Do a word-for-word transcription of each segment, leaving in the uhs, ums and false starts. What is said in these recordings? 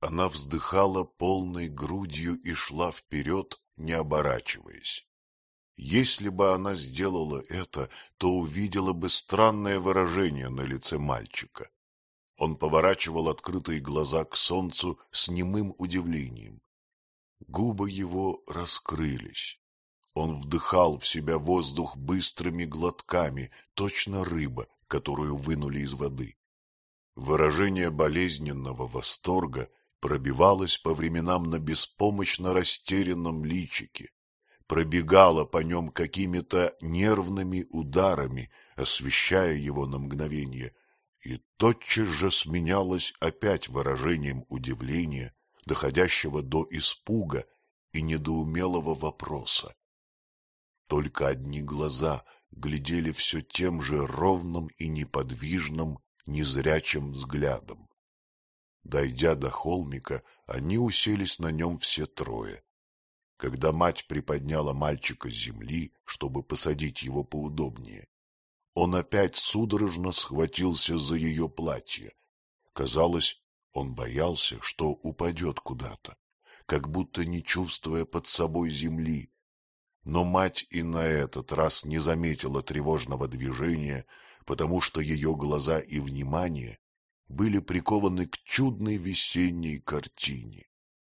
Она вздыхала полной грудью и шла вперед, не оборачиваясь. Если бы она сделала это, то увидела бы странное выражение на лице мальчика. Он поворачивал открытые глаза к солнцу с немым удивлением. Губы его раскрылись. Он вдыхал в себя воздух быстрыми глотками, точно рыба, которую вынули из воды. Выражение болезненного восторга пробивалось по временам на беспомощно растерянном личике, пробегало по нем какими-то нервными ударами, освещая его на мгновение, и тотчас же сменялось опять выражением удивления, доходящего до испуга и недоумелого вопроса. Только одни глаза глядели все тем же ровным и неподвижным, незрячим взглядом. Дойдя до холмика, они уселись на нем все трое. Когда мать приподняла мальчика с земли, чтобы посадить его поудобнее, он опять судорожно схватился за ее платье. Казалось, он боялся, что упадет куда-то, как будто не чувствуя под собой земли. Но мать и на этот раз не заметила тревожного движения, потому что ее глаза и внимание были прикованы к чудной весенней картине.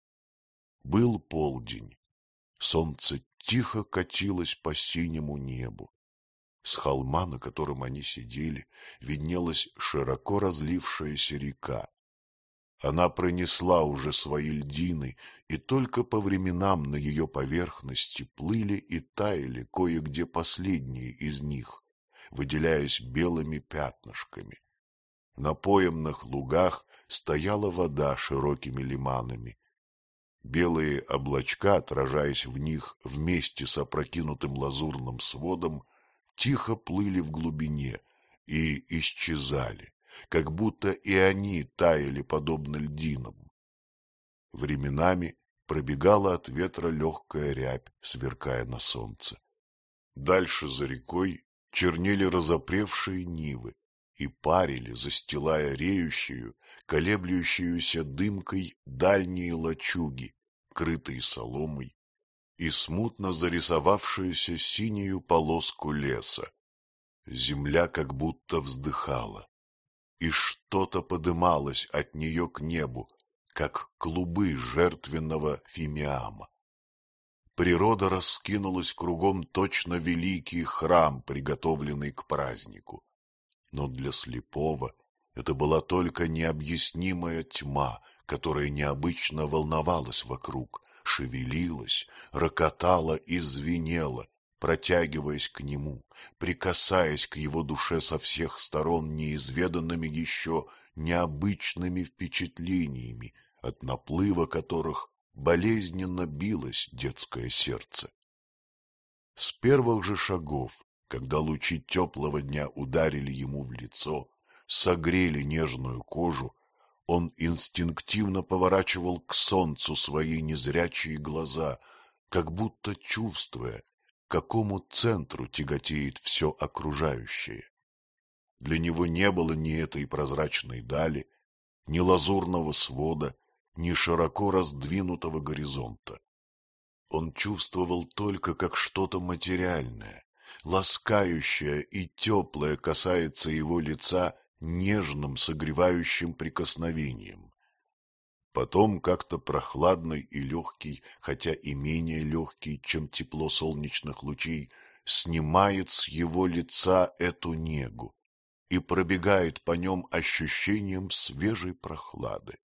Был полдень. Солнце тихо катилось по синему небу. С холма, на котором они сидели, виднелась широко разлившаяся река. Она пронесла уже свои льдины, и только по временам на ее поверхности плыли и таяли кое-где последние из них, выделяясь белыми пятнышками. На поемных лугах стояла вода широкими лиманами. Белые облачка, отражаясь в них вместе с опрокинутым лазурным сводом, тихо плыли в глубине и исчезали, как будто и они таяли подобно льдинам. Временами пробегала от ветра легкая рябь, сверкая на солнце. Дальше за рекой чернели разопревшие нивы и парили, застилая реющую, колеблющуюся дымкой дальние лачуги, крытые соломой, и смутно зарисовавшуюся синюю полоску леса. Земля как будто вздыхала, и что-то подымалось от нее к небу, как клубы жертвенного фимиама. Природа раскинулась кругом точно великий храм, приготовленный к празднику. Но для слепого это была только необъяснимая тьма, которая необычно волновалась вокруг, шевелилась, рокотала и звенела, протягиваясь к нему, прикасаясь к его душе со всех сторон неизведанными еще необычными впечатлениями, от наплыва которых болезненно билось детское сердце. С первых же шагов, когда лучи теплого дня ударили ему в лицо, согрели нежную кожу, он инстинктивно поворачивал к солнцу свои незрячие глаза, как будто чувствуя, к какому центру тяготеет все окружающее. Для него не было ни этой прозрачной дали, ни лазурного свода, ни широко раздвинутого горизонта. Он чувствовал только, как что-то материальное, ласкающее и теплое касается его лица нежным согревающим прикосновением. Потом как-то прохладный и легкий, хотя и менее легкий, чем тепло солнечных лучей, снимает с его лица эту негу и пробегает по нем ощущением свежей прохлады.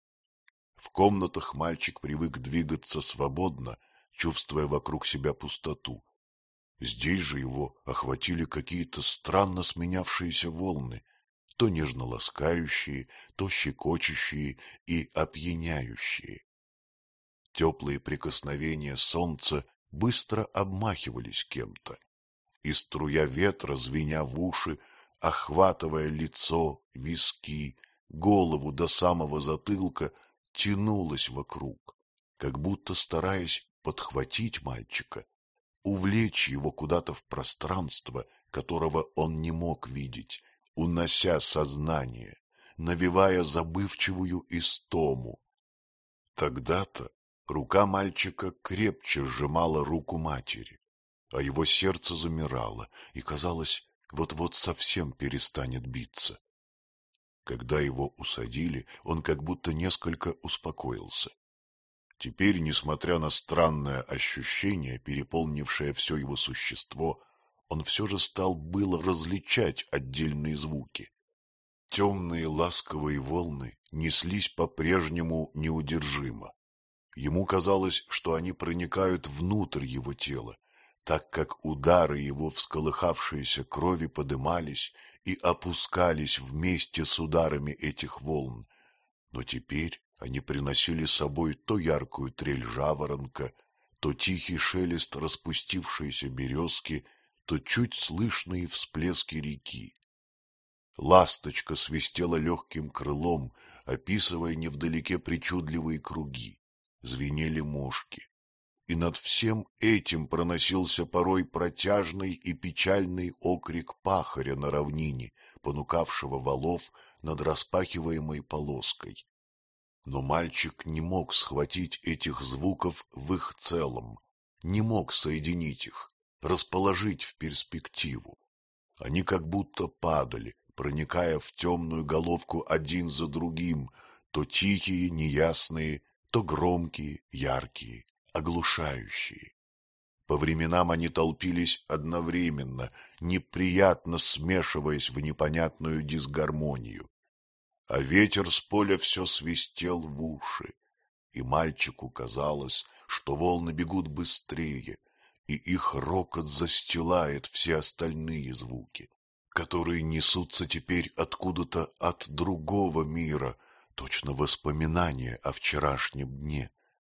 В комнатах мальчик привык двигаться свободно, чувствуя вокруг себя пустоту. Здесь же его охватили какие-то странно сменявшиеся волны, то нежно ласкающие, то щекочущие и опьяняющие. Теплые прикосновения солнца быстро обмахивались кем-то, и струя ветра, звеня в уши, охватывая лицо, виски, голову до самого затылка, тянулась вокруг, как будто стараясь подхватить мальчика, увлечь его куда-то в пространство, которого он не мог видеть, унося сознание, навевая забывчивую истому, Тогда-то рука мальчика крепче сжимала руку матери, а его сердце замирало и, казалось, вот-вот совсем перестанет биться. Когда его усадили, он как будто несколько успокоился. Теперь, несмотря на странное ощущение, переполнившее все его существо, он все же стал было различать отдельные звуки. Темные ласковые волны неслись по-прежнему неудержимо. Ему казалось, что они проникают внутрь его тела, так как удары его всколыхавшейся крови подымались и опускались вместе с ударами этих волн. Но теперь они приносили с собой то яркую трель жаворонка, то тихий шелест распустившейся березки, то чуть слышные всплески реки. Ласточка свистела легким крылом, описывая невдалеке причудливые круги. Звенели мошки. И над всем этим проносился порой протяжный и печальный окрик пахаря на равнине, понукавшего валов над распахиваемой полоской. Но мальчик не мог схватить этих звуков в их целом, не мог соединить их, расположить в перспективу. Они как будто падали, проникая в темную головку один за другим, то тихие, неясные, то громкие, яркие, оглушающие. По временам они толпились одновременно, неприятно смешиваясь в непонятную дисгармонию. А ветер с поля все свистел в уши, и мальчику казалось, что волны бегут быстрее, и их рокот застилает все остальные звуки, которые несутся теперь откуда-то от другого мира, точно воспоминания о вчерашнем дне.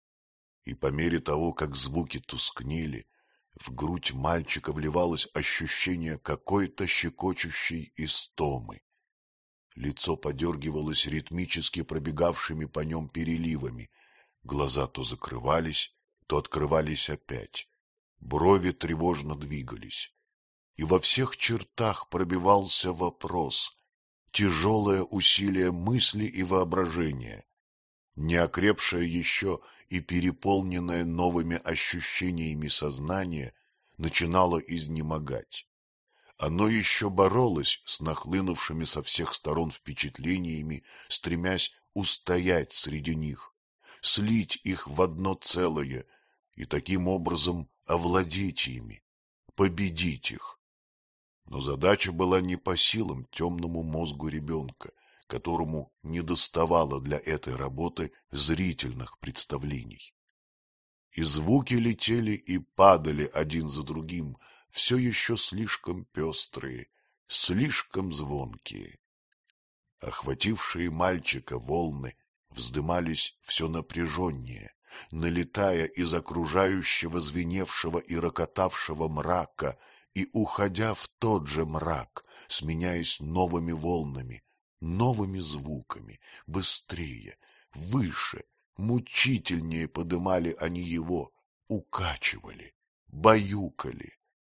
И по мере того, как звуки тускнели, в грудь мальчика вливалось ощущение какой-то щекочущей истомы. Лицо подергивалось ритмически пробегавшими по нем переливами, глаза то закрывались, то открывались опять, брови тревожно двигались. И во всех чертах пробивался вопрос, тяжелое усилие мысли и воображения, неокрепшее еще и переполненное новыми ощущениями сознание начинало изнемогать. Оно еще боролось с нахлынувшими со всех сторон впечатлениями, стремясь устоять среди них, слить их в одно целое и таким образом овладеть ими, победить их. Но задача была не по силам темному мозгу ребенка, которому недоставало для этой работы зрительных представлений. И звуки летели и падали один за другим, все еще слишком пестрые, слишком звонкие. Охватившие мальчика волны вздымались все напряженнее, налетая из окружающего звеневшего и рокотавшего мрака и уходя в тот же мрак, сменяясь новыми волнами, новыми звуками, быстрее, выше, мучительнее подымали они его, укачивали, баюкали.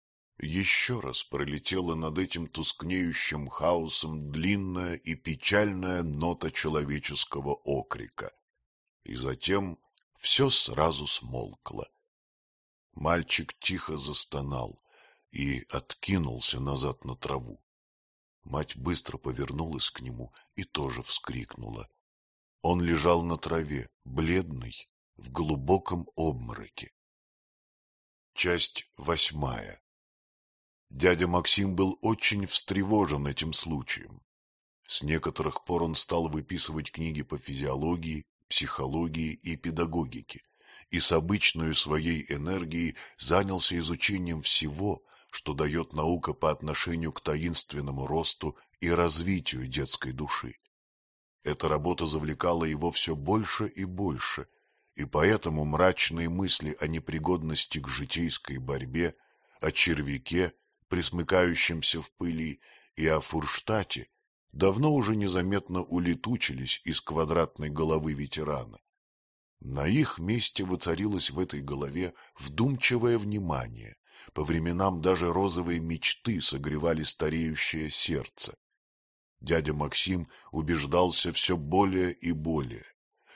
Еще раз пролетела над этим тускнеющим хаосом длинная и печальная нота человеческого окрика, и затем все сразу смолкло. Мальчик тихо застонал и откинулся назад на траву. Мать быстро повернулась к нему и тоже вскрикнула. Он лежал на траве, бледный, в глубоком обмороке. Часть восьмая. Дядя Максим был очень встревожен этим случаем. С некоторых пор он стал выписывать книги по физиологии, психологии и педагогике, и с обычной своей энергией занялся изучением всего, что дает наука по отношению к таинственному росту и развитию детской души. Эта работа завлекала его все больше и больше, и поэтому мрачные мысли о непригодности к житейской борьбе, о червяке, пресмыкающемся в пыли, и о Фурштате давно уже незаметно улетучились из квадратной головы ветерана. На их месте воцарилось в этой голове вдумчивое внимание, по временам даже розовые мечты согревали стареющее сердце. Дядя Максим убеждался все более и более,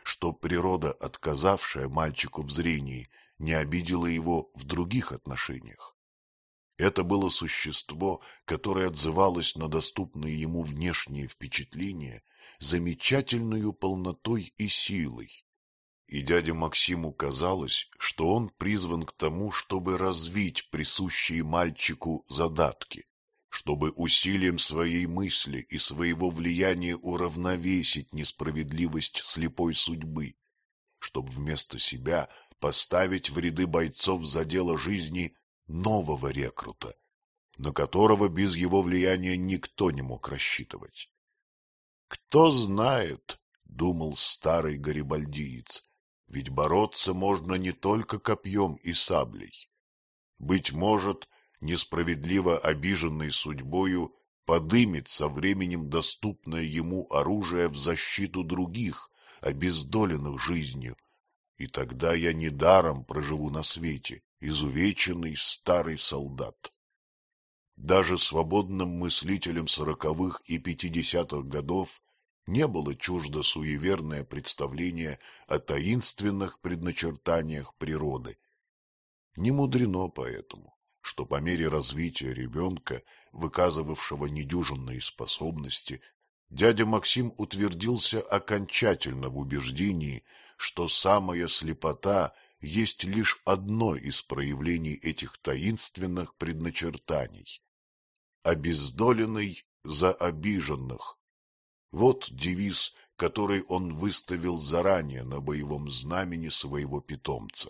что природа, отказавшая мальчику в зрении, не обидела его в других отношениях. Это было существо, которое отзывалось на доступные ему внешние впечатления замечательною полнотой и силой. И дяде Максиму казалось, что он призван к тому, чтобы развить присущие мальчику задатки, чтобы усилием своей мысли и своего влияния уравновесить несправедливость слепой судьбы, чтобы вместо себя поставить в ряды бойцов за дело жизни нового рекрута, на которого без его влияния никто не мог рассчитывать. «Кто знает, — думал старый гарибальдиец, — ведь бороться можно не только копьем и саблей. Быть может, несправедливо обиженный судьбою подымет со временем доступное ему оружие в защиту других, обездоленных жизнью, и тогда я недаром проживу на свете, изувеченный старый солдат». Даже свободным мыслителям сороковых и пятидесятых годов не было чуждо суеверное представление о таинственных предначертаниях природы. Не мудрено поэтому, что по мере развития ребенка, выказывавшего недюжинные способности, дядя Максим утвердился окончательно в убеждении, что самая слепота есть лишь одно из проявлений этих таинственных предначертаний. Обездоленный за обиженных. Вот девиз, который он выставил заранее на боевом знамени своего питомца.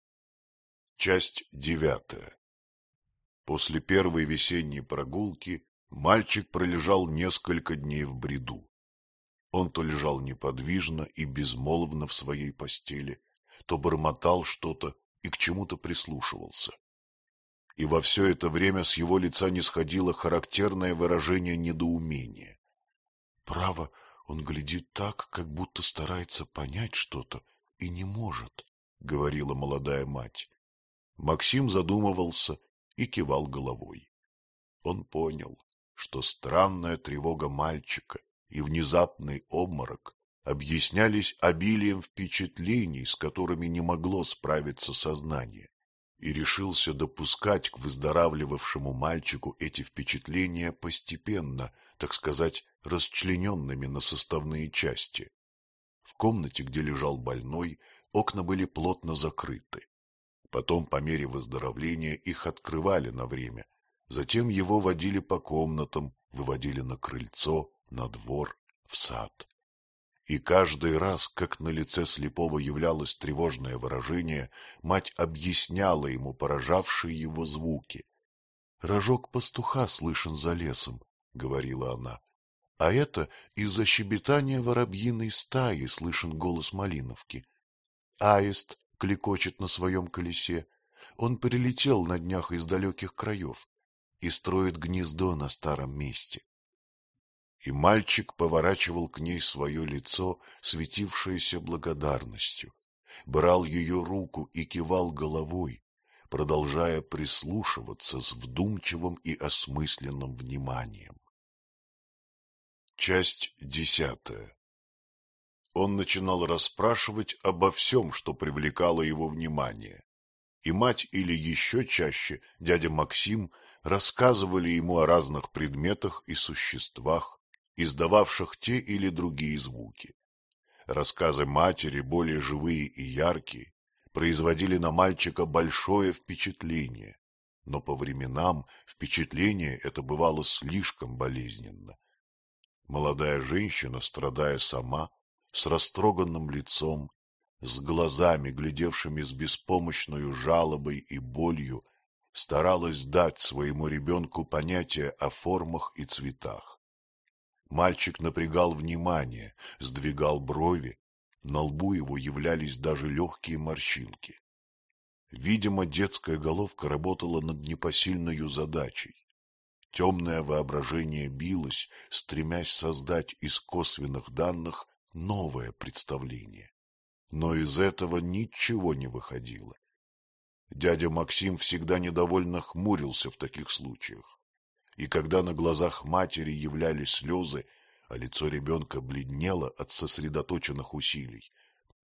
Часть девятая. После первой весенней прогулки мальчик пролежал несколько дней в бреду. Он то лежал неподвижно и безмолвно в своей постели, то бормотал что-то и к чему-то прислушивался. И во все это время с его лица не сходило характерное выражение недоумения. Право, он глядит так, как будто старается понять что-то и не может, — говорила молодая мать. Максим задумывался и кивал головой. Он понял, что странная тревога мальчика и внезапный обморок объяснялись обилием впечатлений, с которыми не могло справиться сознание, и решился допускать к выздоравливавшему мальчику эти впечатления постепенно, так сказать, расчлененными на составные части. В комнате, где лежал больной, окна были плотно закрыты. Потом, по мере выздоровления, их открывали на время, затем его водили по комнатам, выводили на крыльцо, на двор, в сад. И каждый раз, как на лице слепого являлось тревожное выражение, мать объясняла ему поражавшие его звуки. — Рожок пастуха слышен за лесом, — говорила она, — а это из-за щебетания воробьиной стаи слышен голос малиновки. Аист клекочет на своем колесе, он прилетел на днях из далеких краев и строит гнездо на старом месте. И мальчик поворачивал к ней свое лицо, светившееся благодарностью, брал ее руку и кивал головой, продолжая прислушиваться с вдумчивым и осмысленным вниманием. Часть десятая. Он начинал расспрашивать обо всем, что привлекало его внимание, и мать или еще чаще дядя Максим рассказывали ему о разных предметах и существах, издававших те или другие звуки. Рассказы матери, более живые и яркие, производили на мальчика большое впечатление, но по временам впечатление это бывало слишком болезненно. Молодая женщина, страдая сама, с растроганным лицом, с глазами, глядевшими с беспомощною жалобой и болью, старалась дать своему ребенку понятие о формах и цветах. Мальчик напрягал внимание, сдвигал брови, на лбу его являлись даже легкие морщинки. Видимо, детская головка работала над непосильною задачей. Темное воображение билось, стремясь создать из косвенных данных новое представление. Но из этого ничего не выходило. Дядя Максим всегда недовольно хмурился в таких случаях. И когда на глазах матери являлись слезы, а лицо ребенка бледнело от сосредоточенных усилий,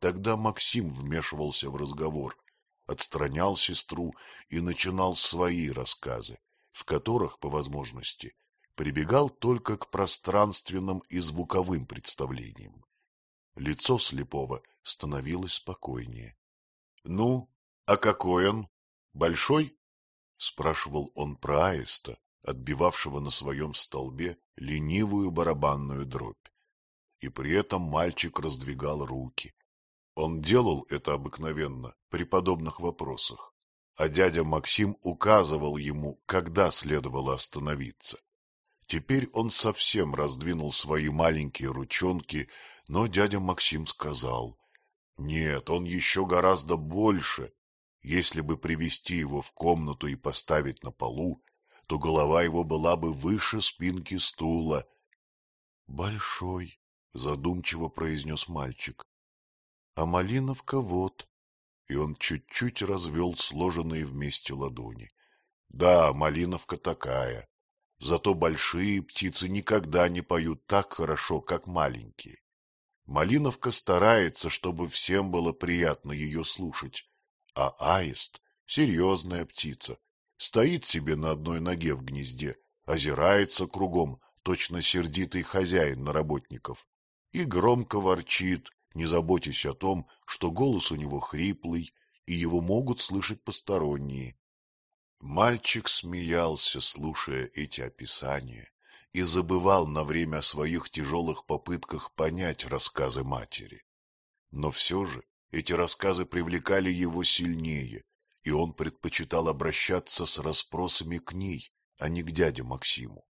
Тогда Максим вмешивался в разговор, отстранял сестру и начинал свои рассказы, в которых, по возможности, прибегал только к пространственным и звуковым представлениям. Лицо слепого становилось спокойнее. — Ну, а какой он? Большой? — спрашивал он про аиста, отбивавшего на своем столбе ленивую барабанную дробь. И при этом мальчик раздвигал руки. Он делал это обыкновенно при подобных вопросах, а дядя Максим указывал ему, когда следовало остановиться. Теперь он совсем раздвинул свои маленькие ручонки, но дядя Максим сказал: — Нет, он еще гораздо больше. Если бы привести его в комнату и поставить на полу, то голова его была бы выше спинки стула. — Большой, — задумчиво произнес мальчик. — А Малиновка вот. И он чуть-чуть развел сложенные вместе ладони. — Да, Малиновка такая. Зато большие птицы никогда не поют так хорошо, как маленькие. Малиновка старается, чтобы всем было приятно ее слушать, а аист — серьезная птица, стоит себе на одной ноге в гнезде, озирается кругом, точно сердитый хозяин на работников, и громко ворчит, не заботясь о том, что голос у него хриплый, и его могут слышать посторонние. Мальчик смеялся, слушая эти описания, и забывал на время о своих тяжелых попытках понять рассказы матери. Но все же эти рассказы привлекали его сильнее, и он предпочитал обращаться с расспросами к ней, а не к дяде Максиму.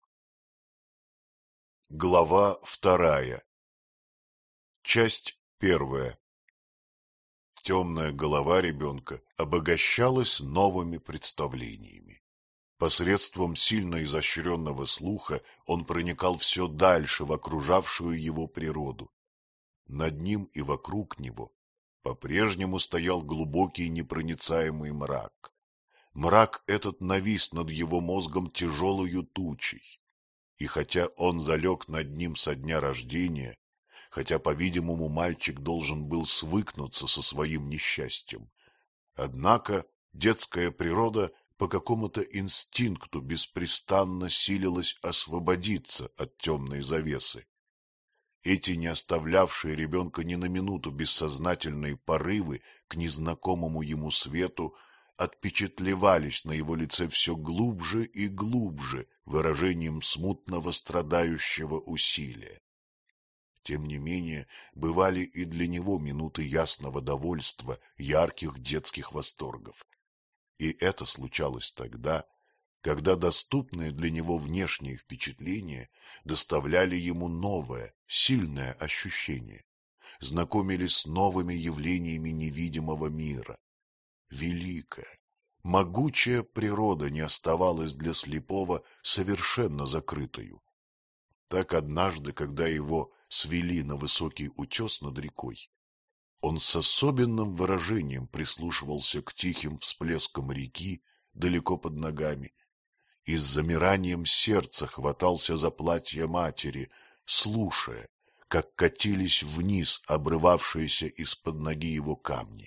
Глава вторая. Часть первая. Темная голова ребенка обогащалась новыми представлениями. Посредством сильно изощренного слуха он проникал все дальше в окружавшую его природу. Над ним и вокруг него по-прежнему стоял глубокий непроницаемый мрак. Мрак этот навис над его мозгом тяжелою тучей, и хотя он залег над ним со дня рождения, хотя, по-видимому, мальчик должен был свыкнуться со своим несчастьем, однако детская природа по какому-то инстинкту беспрестанно силилась освободиться от темной завесы. Эти не оставлявшие ребенка ни на минуту бессознательные порывы к незнакомому ему свету отпечатлевались на его лице все глубже и глубже выражением смутного страдающего усилия. Тем не менее, бывали и для него минуты ясного довольства, ярких детских восторгов. И это случалось тогда, когда доступные для него внешние впечатления доставляли ему новое, сильное ощущение, знакомили с новыми явлениями невидимого мира. Великая, могучая природа не оставалась для слепого совершенно закрытою. Так однажды, когда его свели на высокий утес над рекой, он с особенным выражением прислушивался к тихим всплескам реки далеко под ногами и с замиранием сердца хватался за платье матери, слушая, как катились вниз обрывавшиеся из-под ноги его камни.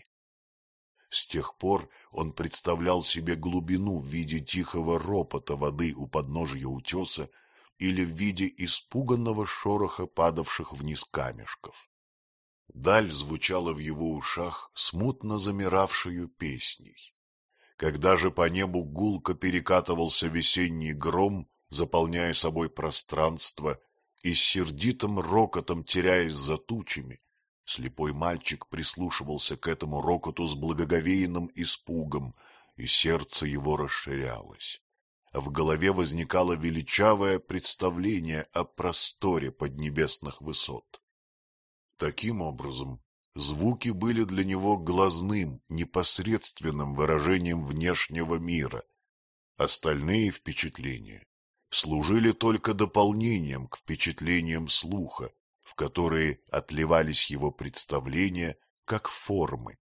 С тех пор он представлял себе глубину в виде тихого ропота воды у подножия утеса или в виде испуганного шороха падавших вниз камешков. Даль звучала в его ушах смутно замиравшую песней. Когда же по небу гулко перекатывался весенний гром, заполняя собой пространство и с сердитым рокотом теряясь за тучами, слепой мальчик прислушивался к этому рокоту с благоговейным испугом, и сердце его расширялось. В голове возникало величавое представление о просторе поднебесных высот. Таким образом, звуки были для него глазным, непосредственным выражением внешнего мира. Остальные впечатления служили только дополнением к впечатлениям слуха, в которые отливались его представления как формы.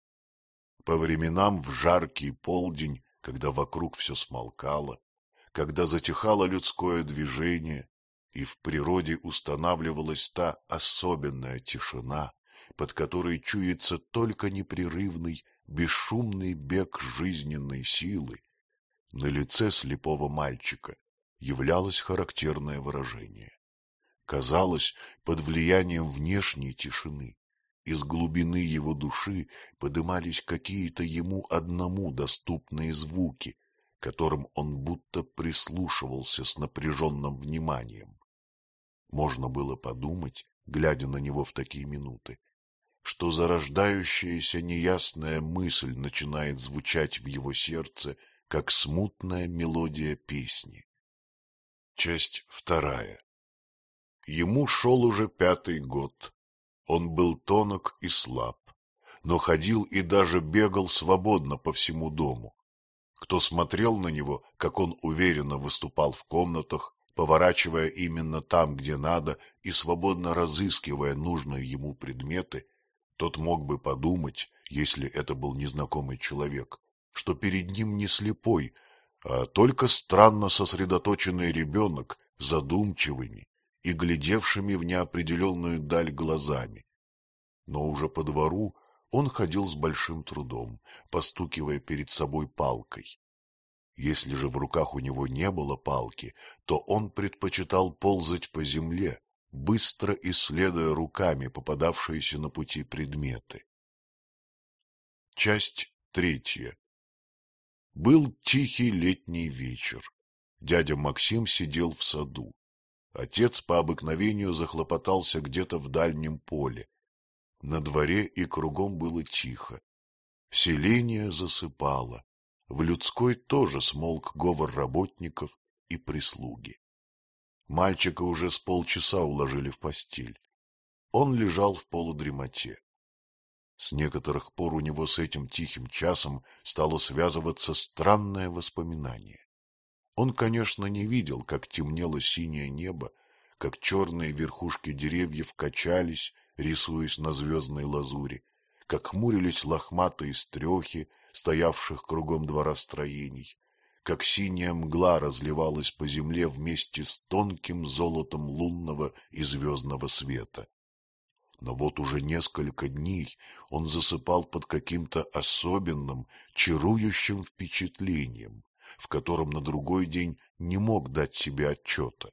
По временам в жаркий полдень, когда вокруг все смолкало, когда затихало людское движение, и в природе устанавливалась та особенная тишина, под которой чуется только непрерывный, бесшумный бег жизненной силы, на лице слепого мальчика являлось характерное выражение. Казалось, под влиянием внешней тишины из глубины его души подымались какие-то ему одному доступные звуки, которым он будто прислушивался с напряженным вниманием. Можно было подумать, глядя на него в такие минуты, что зарождающаяся неясная мысль начинает звучать в его сердце, как смутная мелодия песни. Часть вторая. Ему шел уже пятый год. Он был тонок и слаб, но ходил и даже бегал свободно по всему дому. Кто смотрел на него, как он уверенно выступал в комнатах, поворачивая именно там, где надо, и свободно разыскивая нужные ему предметы, тот мог бы подумать, если это был незнакомый человек, что перед ним не слепой, а только странно сосредоточенный ребенок, задумчивыми и глядевшими в неопределенную даль глазами. Но уже по двору он ходил с большим трудом, постукивая перед собой палкой. Если же в руках у него не было палки, то он предпочитал ползать по земле, быстро исследуя руками попадавшиеся на пути предметы. Часть третья. Был тихий летний вечер. Дядя Максим сидел в саду. Отец по обыкновению захлопотался где-то в дальнем поле. На дворе и кругом было тихо. Селение засыпало. В людской тоже смолк говор работников и прислуги. Мальчика уже с полчаса уложили в постель. Он лежал в полудремоте. С некоторых пор у него с этим тихим часом стало связываться странное воспоминание. Он, конечно, не видел, как темнело синее небо, как черные верхушки деревьев качались, рисуясь на звездной лазури, как хмурились лохматые стрехи, стоявших кругом двора строений, как синяя мгла разливалась по земле вместе с тонким золотом лунного и звездного света. Но вот уже несколько дней он засыпал под каким-то особенным, чарующим впечатлением, в котором на другой день не мог дать себе отчета.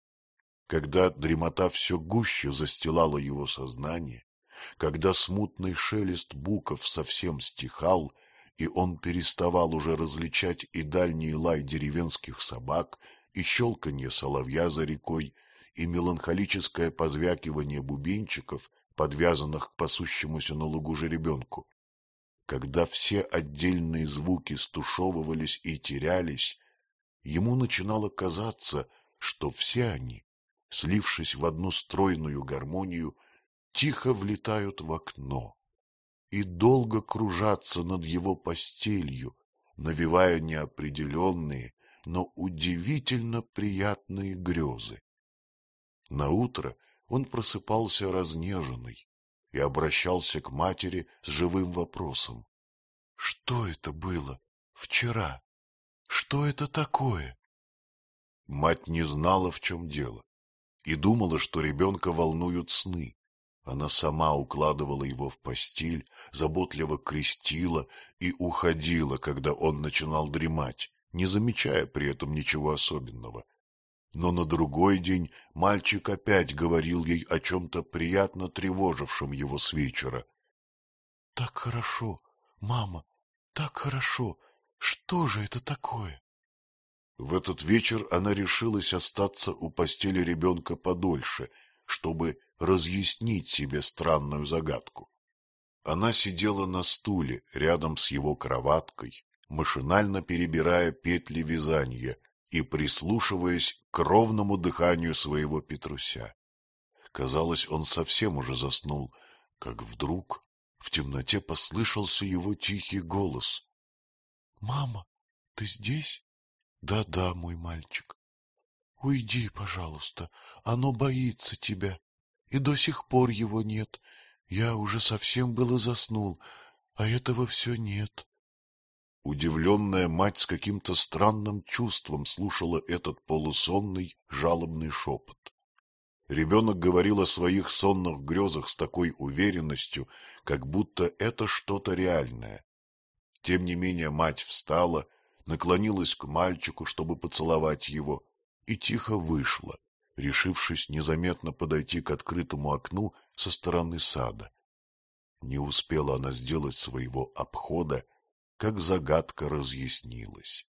Когда дремота все гуще застилала его сознание, когда смутный шелест буков совсем стихал, и он переставал уже различать и дальний лай деревенских собак, и щелканье соловья за рекой, и меланхолическое позвякивание бубенчиков, подвязанных к пасущемуся на лугу жеребенку. Когда все отдельные звуки стушевывались и терялись, ему начинало казаться, что все они, слившись в одну стройную гармонию, тихо влетают в окно и долго кружатся над его постелью, навевая неопределенные, но удивительно приятные грезы. Наутро он просыпался разнеженный и обращался к матери с живым вопросом. — Что это было вчера? Что это такое? Мать не знала, в чем дело, и думала, что ребенка волнуют сны. Она сама укладывала его в постель, заботливо крестила и уходила, когда он начинал дремать, не замечая при этом ничего особенного. Но на другой день мальчик опять говорил ей о чем-то приятно тревожившем его с вечера. — Так хорошо, мама, так хорошо. Что же это такое? В этот вечер она решилась остаться у постели ребенка подольше, чтобы разъяснить себе странную загадку. Она сидела на стуле рядом с его кроваткой, машинально перебирая петли вязания и прислушиваясь к ровному дыханию своего Петруся. Казалось, он совсем уже заснул, как вдруг в темноте послышался его тихий голос. — Мама, ты здесь? Да, — Да-да, мой мальчик. — Уйди, пожалуйста, оно боится тебя, и до сих пор его нет. Я уже совсем было заснул, а этого все нет. Удивленная мать с каким-то странным чувством слушала этот полусонный, жалобный шепот. Ребенок говорил о своих сонных грезах с такой уверенностью, как будто это что-то реальное. Тем не менее мать встала, наклонилась к мальчику, чтобы поцеловать его, и тихо вышла, решившись незаметно подойти к открытому окну со стороны сада. Не успела она сделать своего обхода, как загадка разъяснилась.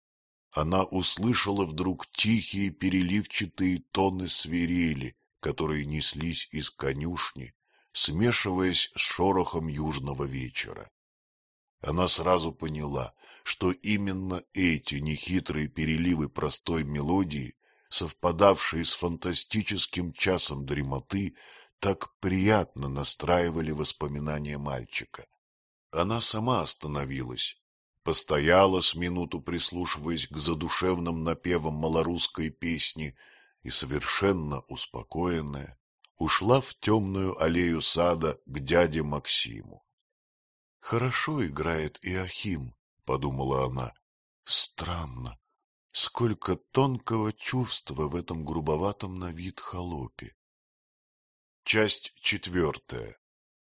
Она услышала вдруг тихие переливчатые тоны свирели, которые неслись из конюшни, смешиваясь с шорохом южного вечера. Она сразу поняла, что именно эти нехитрые переливы простой мелодии, совпадавшие с фантастическим часом дремоты, так приятно настраивали воспоминания мальчика. Она сама остановилась, постояла с минуту, прислушиваясь к задушевным напевам малорусской песни, и, совершенно успокоенная, ушла в темную аллею сада к дяде Максиму. «Хорошо играет Иоахим», — подумала она. «Странно, сколько тонкого чувства в этом грубоватом на вид холопе». Часть четвертая.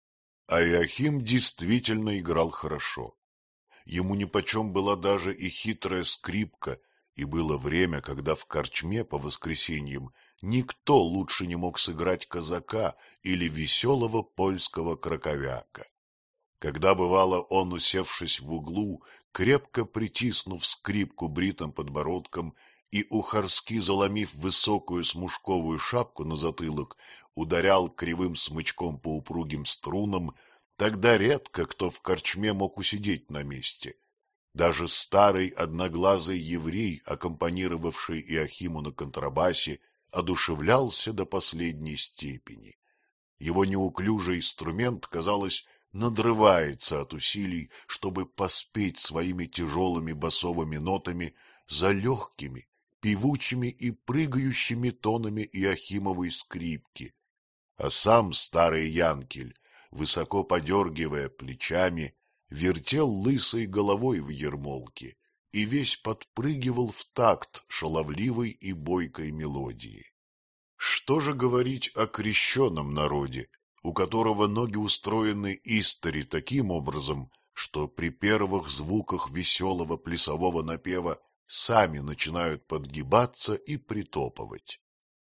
А Иоахим действительно играл хорошо. Ему нипочем была даже и хитрая скрипка, и было время, когда в корчме по воскресеньям никто лучше не мог сыграть казака или веселого польского краковяка. Когда, бывало, он, усевшись в углу, крепко притиснув скрипку бритым подбородком и ухарски заломив высокую смушковую шапку на затылок, ударял кривым смычком по упругим струнам, тогда редко кто в корчме мог усидеть на месте. Даже старый одноглазый еврей, аккомпанировавший Иоахиму на контрабасе, одушевлялся до последней степени. Его неуклюжий инструмент, казалось, надрывается от усилий, чтобы поспеть своими тяжелыми басовыми нотами за легкими, певучими и прыгающими тонами Иоахимовой скрипки. А сам старый янкель, высоко подергивая плечами, вертел лысой головой в ермолке и весь подпрыгивал в такт шаловливой и бойкой мелодии. Что же говорить о крещеном народе, у которого ноги устроены истори таким образом, что при первых звуках веселого плясового напева сами начинают подгибаться и притопывать?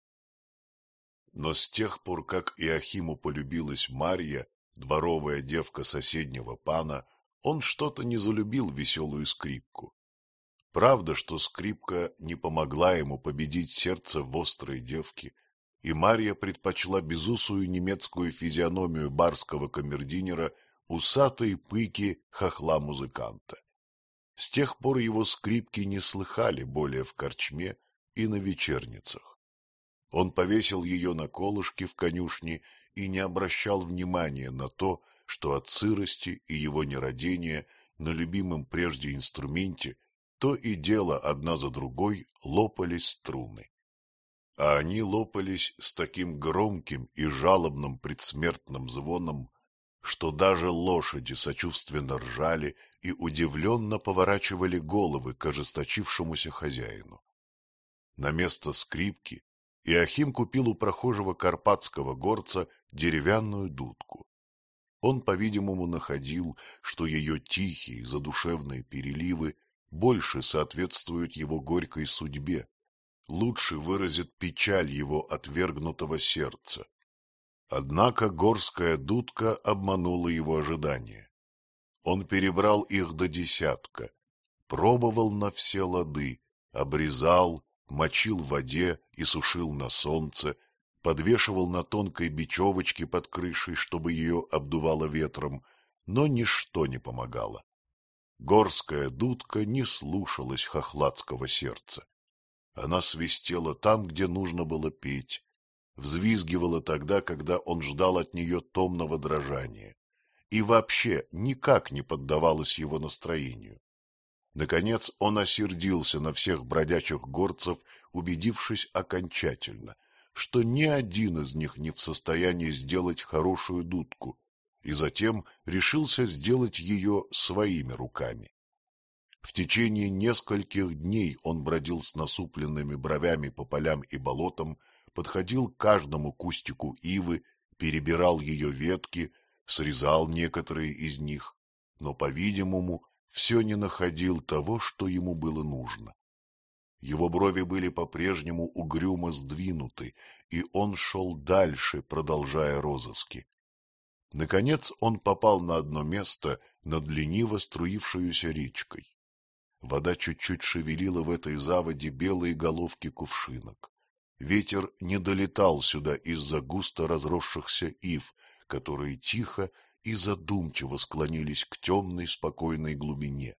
Но с тех пор, как Иоахиму полюбилась Марья, дворовая девка соседнего пана, он что-то не залюбил веселую скрипку. Правда, что скрипка не помогла ему победить сердце вострой девки, и Марья предпочла безусую немецкую физиономию барского камердинера усатой пыки хохла-музыканта. С тех пор его скрипки не слыхали более в корчме и на вечерницах. Он повесил ее на колышке в конюшне и не обращал внимания на то, что от сырости и его нерадения на любимом прежде инструменте то и дело одна за другой лопались струны. А они лопались с таким громким и жалобным предсмертным звоном, что даже лошади сочувственно ржали и удивленно поворачивали головы к ожесточившемуся хозяину. На место скрипки Иоахим купил у прохожего карпатского горца деревянную дудку. Он, по-видимому, находил, что ее тихие задушевные переливы больше соответствуют его горькой судьбе, лучше выразят печаль его отвергнутого сердца. Однако горская дудка обманула его ожидания. Он перебрал их до десятка, пробовал на все лады, обрезал, мочил в воде и сушил на солнце, подвешивал на тонкой бечевочке под крышей, чтобы ее обдувало ветром, но ничто не помогало. Горская дудка не слушалась хохладского сердца. Она свистела там, где нужно было петь, взвизгивала тогда, когда он ждал от нее томного дрожания, и вообще никак не поддавалась его настроению. Наконец он осердился на всех бродячих горцев, убедившись окончательно, что ни один из них не в состоянии сделать хорошую дудку, и затем решился сделать ее своими руками. В течение нескольких дней он бродил с насупленными бровями по полям и болотам, подходил к каждому кустику ивы, перебирал ее ветки, срезал некоторые из них, но, по-видимому, все не находил того, что ему было нужно. Его брови были по-прежнему угрюмо сдвинуты, и он шел дальше, продолжая розыски. Наконец он попал на одно место над лениво струившуюся речкой. Вода чуть-чуть шевелила в этой заводе белые головки кувшинок. Ветер не долетал сюда из-за густо разросшихся ив, которые тихо и задумчиво склонились к темной спокойной глубине.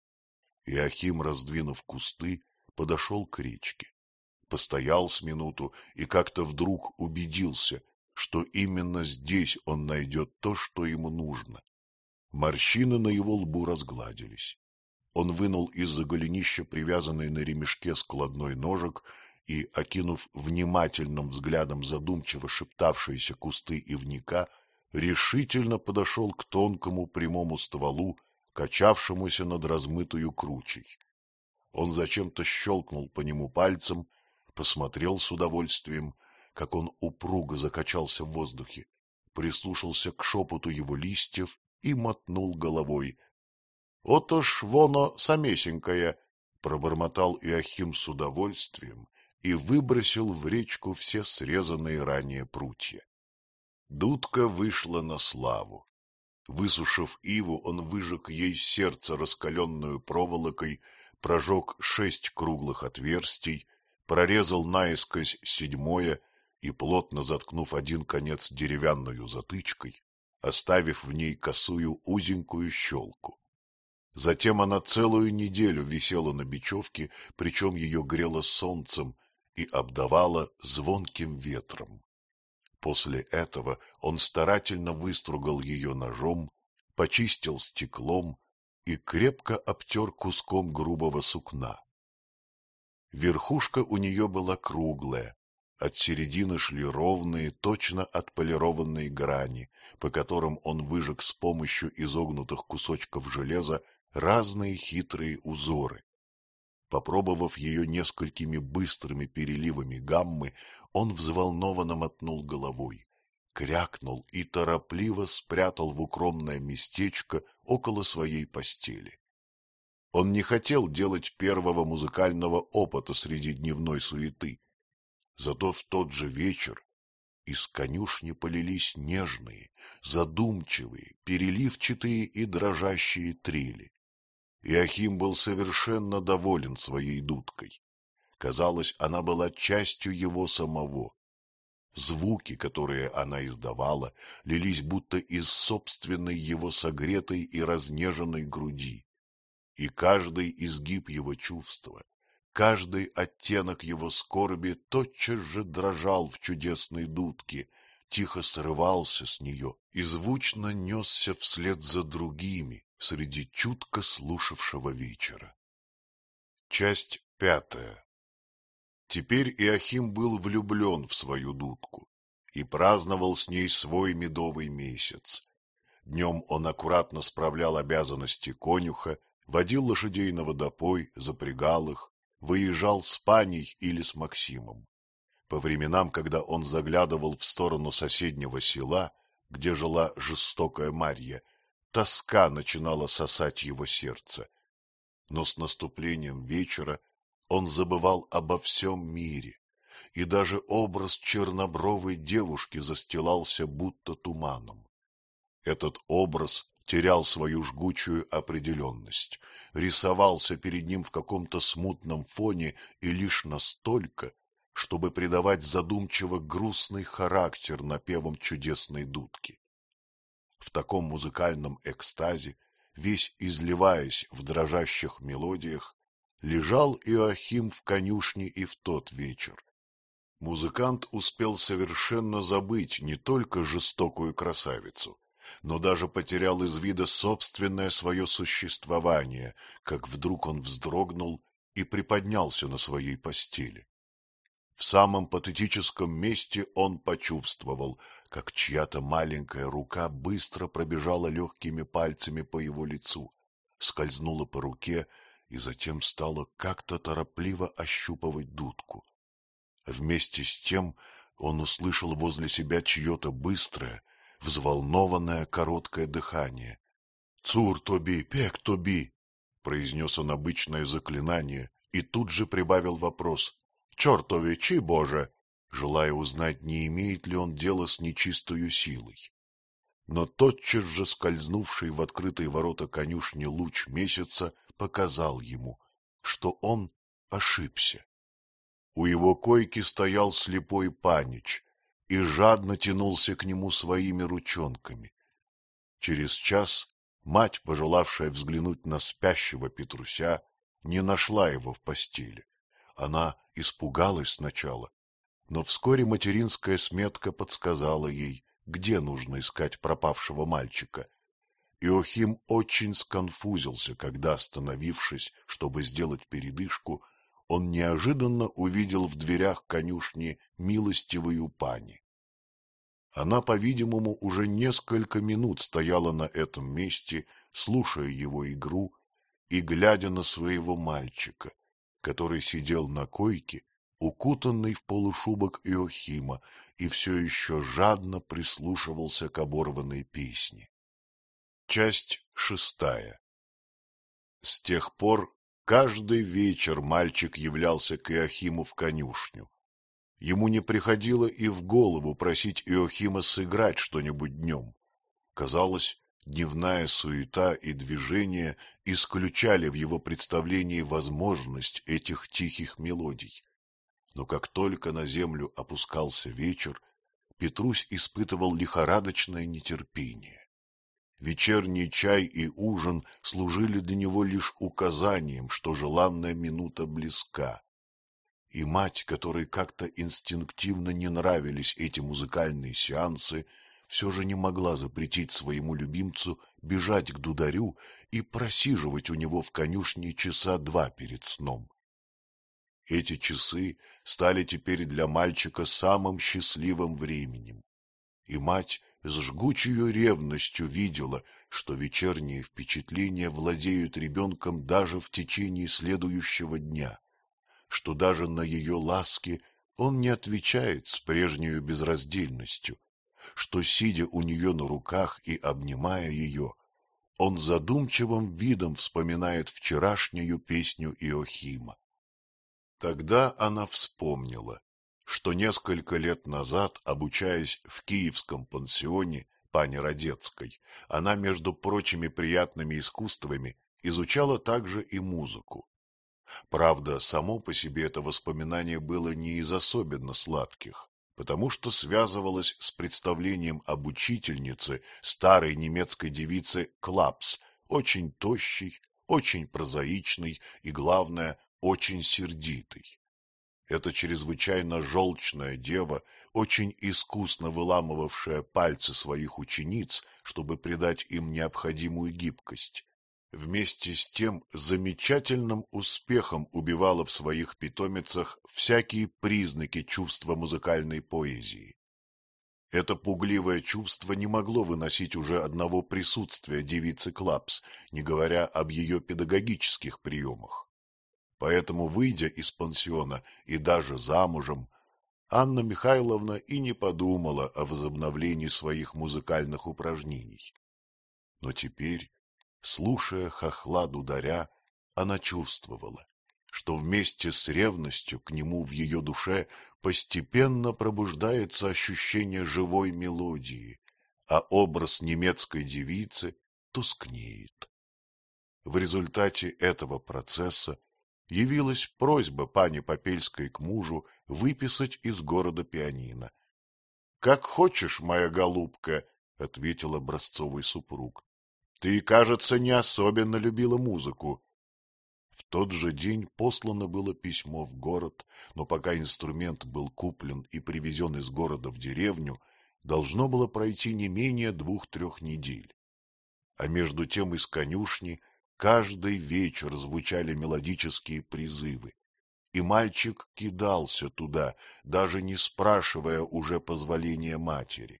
Иоахим, раздвинув кусты, подошел к речке. Постоял с минуту и как-то вдруг убедился, что именно здесь он найдет то, что ему нужно. Морщины на его лбу разгладились. Он вынул из-за голенища привязанный на ремешке складной ножик и, окинув внимательным взглядом задумчиво шептавшиеся кусты ивника, решительно подошел к тонкому прямому стволу, качавшемуся над размытую кручей. Он зачем-то щелкнул по нему пальцем, посмотрел с удовольствием, как он упруго закачался в воздухе, прислушался к шепоту его листьев и мотнул головой. — Ото ж воно самесенькое! — пробормотал Иоахим с удовольствием и выбросил в речку все срезанные ранее прутья. Дудка вышла на славу. Высушив иву, он выжег ей сердце раскаленную проволокой, прожег шесть круглых отверстий, прорезал наискось седьмое и, плотно заткнув один конец деревянную затычкой, оставив в ней косую узенькую щелку. Затем она целую неделю висела на бечевке, причем ее грело солнцем и обдавало звонким ветром. После этого он старательно выстругал ее ножом, почистил стеклом и крепко обтер куском грубого сукна. Верхушка у нее была круглая, от середины шли ровные, точно отполированные грани, по которым он выжег с помощью изогнутых кусочков железа разные хитрые узоры. Попробовав ее несколькими быстрыми переливами гаммы, он взволнованно мотнул головой, крякнул и торопливо спрятал в укромное местечко около своей постели. Он не хотел делать первого музыкального опыта среди дневной суеты. Зато в тот же вечер из конюшни полились нежные, задумчивые, переливчатые и дрожащие трели. Иоахим был совершенно доволен своей дудкой. Казалось, она была частью его самого. Звуки, которые она издавала, лились будто из собственной его согретой и разнеженной груди. И каждый изгиб его чувства, каждый оттенок его скорби тотчас же дрожал в чудесной дудке, тихо срывался с нее и звучно несся вслед за другими среди чутко слушавшего вечера. Часть пятая. Теперь Иоахим был влюблен в свою дудку и праздновал с ней свой медовый месяц. Днем он аккуратно справлял обязанности конюха, водил лошадей на водопой, запрягал их, выезжал с Паней или с Максимом. По временам, когда он заглядывал в сторону соседнего села, где жила жестокая Марья, тоска начинала сосать его сердце. Но с наступлением вечера он забывал обо всем мире, и даже образ чернобровой девушки застилался будто туманом. Этот образ терял свою жгучую определенность, рисовался перед ним в каком-то смутном фоне и лишь настолько, чтобы придавать задумчиво грустный характер напевам чудесной дудки. В таком музыкальном экстазе, весь изливаясь в дрожащих мелодиях, лежал Иоахим в конюшне и в тот вечер. Музыкант успел совершенно забыть не только жестокую красавицу, но даже потерял из вида собственное свое существование, как вдруг он вздрогнул и приподнялся на своей постели. В самом патетическом месте он почувствовал, как чья-то маленькая рука быстро пробежала легкими пальцами по его лицу, скользнула по руке и затем стала как-то торопливо ощупывать дудку. Вместе с тем он услышал возле себя чье-то быстрое, взволнованное короткое дыхание. «Цур тоби, пек тоби!» — произнес он обычное заклинание и тут же прибавил вопрос. «Чертови, чи боже!» желая узнать, не имеет ли он дело с нечистою силой. Но тотчас же скользнувший в открытые ворота конюшни луч месяца показал ему, что он ошибся. У его койки стоял слепой панич и жадно тянулся к нему своими ручонками. Через час мать, пожелавшая взглянуть на спящего Петруся, не нашла его в постели. Она испугалась сначала, но вскоре материнская сметка подсказала ей, где нужно искать пропавшего мальчика. Иохим очень сконфузился, когда, остановившись, чтобы сделать передышку, он неожиданно увидел в дверях конюшни милостивую пани. Она, по-видимому, уже несколько минут стояла на этом месте, слушая его игру и глядя на своего мальчика, который сидел на койке, укутанный в полушубок Иохима, и все еще жадно прислушивался к оборванной песне. Часть шестая. С тех пор каждый вечер мальчик являлся к Иохиму в конюшню. Ему не приходило и в голову просить Иохима сыграть что-нибудь днем. Казалось, дневная суета и движение исключали в его представлении возможность этих тихих мелодий. Но как только на землю опускался вечер, Петрусь испытывал лихорадочное нетерпение. Вечерний чай и ужин служили для него лишь указанием, что желанная минута близка. И мать, которой как-то инстинктивно не нравились эти музыкальные сеансы, все же не могла запретить своему любимцу бежать к дударю и просиживать у него в конюшне часа два перед сном. Эти часы стали теперь для мальчика самым счастливым временем, и мать с жгучей ревностью видела, что вечерние впечатления владеют ребенком даже в течение следующего дня, что даже на ее ласки он не отвечает с прежней безраздельностью, что, сидя у нее на руках и обнимая ее, он задумчивым видом вспоминает вчерашнюю песню Иохима. Тогда она вспомнила, что несколько лет назад, обучаясь в киевском пансионе пани Радецкой, она, между прочими приятными искусствами, изучала также и музыку. Правда, само по себе это воспоминание было не из особенно сладких, потому что связывалось с представлением об учительнице, старой немецкой девице Клапс, очень тощей, очень прозаичной и, главное, очень сердитой. Эта чрезвычайно желчная дева, очень искусно выламывавшая пальцы своих учениц, чтобы придать им необходимую гибкость, вместе с тем замечательным успехом убивала в своих питомицах всякие признаки чувства музыкальной поэзии. Это пугливое чувство не могло выносить уже одного присутствия девицы Клапс, не говоря об ее педагогических приемах. Поэтому, выйдя из пансиона и даже замужем, Анна Михайловна и не подумала о возобновлении своих музыкальных упражнений. Но теперь, слушая хохла дударя, она чувствовала, что вместе с ревностью к нему в ее душе постепенно пробуждается ощущение живой мелодии, а образ немецкой девицы тускнеет. В результате этого процесса явилась просьба пани Попельской к мужу выписать из города пианино. — Как хочешь, моя голубка, — ответил образцовый супруг. — Ты, кажется, не особенно любила музыку. В тот же день послано было письмо в город, но пока инструмент был куплен и привезен из города в деревню, должно было пройти не менее двух-трех недель. А между тем из конюшни каждый вечер звучали мелодические призывы, и мальчик кидался туда, даже не спрашивая уже позволения матери.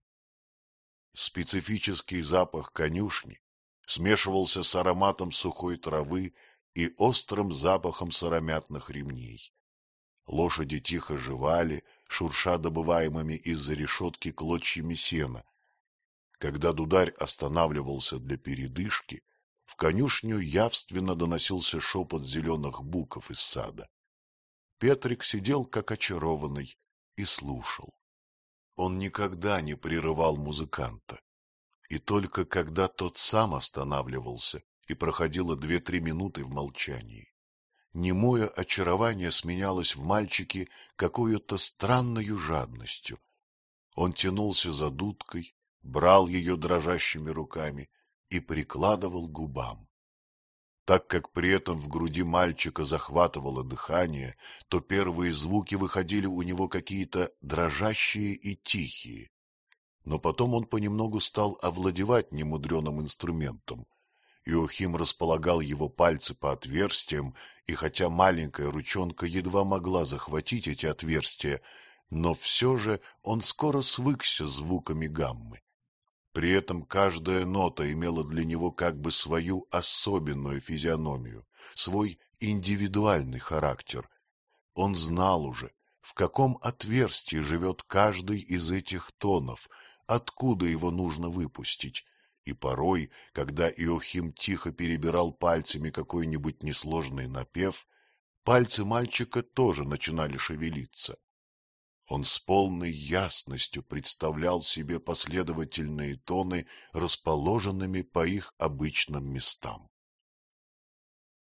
Специфический запах конюшни смешивался с ароматом сухой травы и острым запахом сыромятных ремней. Лошади тихо жевали, шурша добываемыми из-за решетки клочьями сена. Когда дударь останавливался для передышки, в конюшню явственно доносился шепот зеленых буков из сада. Петрик сидел как очарованный и слушал. Он никогда не прерывал музыканта, и только когда тот сам останавливался, и проходило две-три минуты в молчании, немое очарование сменялось в мальчике какой-то странною жадностью. Он тянулся за дудкой, брал ее дрожащими руками и прикладывал к губам. Так как при этом в груди мальчика захватывало дыхание, то первые звуки выходили у него какие-то дрожащие и тихие. Но потом он понемногу стал овладевать немудреным инструментом. Иоахим располагал его пальцы по отверстиям, и хотя маленькая ручонка едва могла захватить эти отверстия, но все же он скоро свыкся с звуками гаммы. При этом каждая нота имела для него как бы свою особенную физиономию, свой индивидуальный характер. Он знал уже, в каком отверстии живет каждый из этих тонов, откуда его нужно выпустить, и порой, когда Иоахим тихо перебирал пальцами какой-нибудь несложный напев, пальцы мальчика тоже начинали шевелиться. Он с полной ясностью представлял себе последовательные тоны, расположенными по их обычным местам.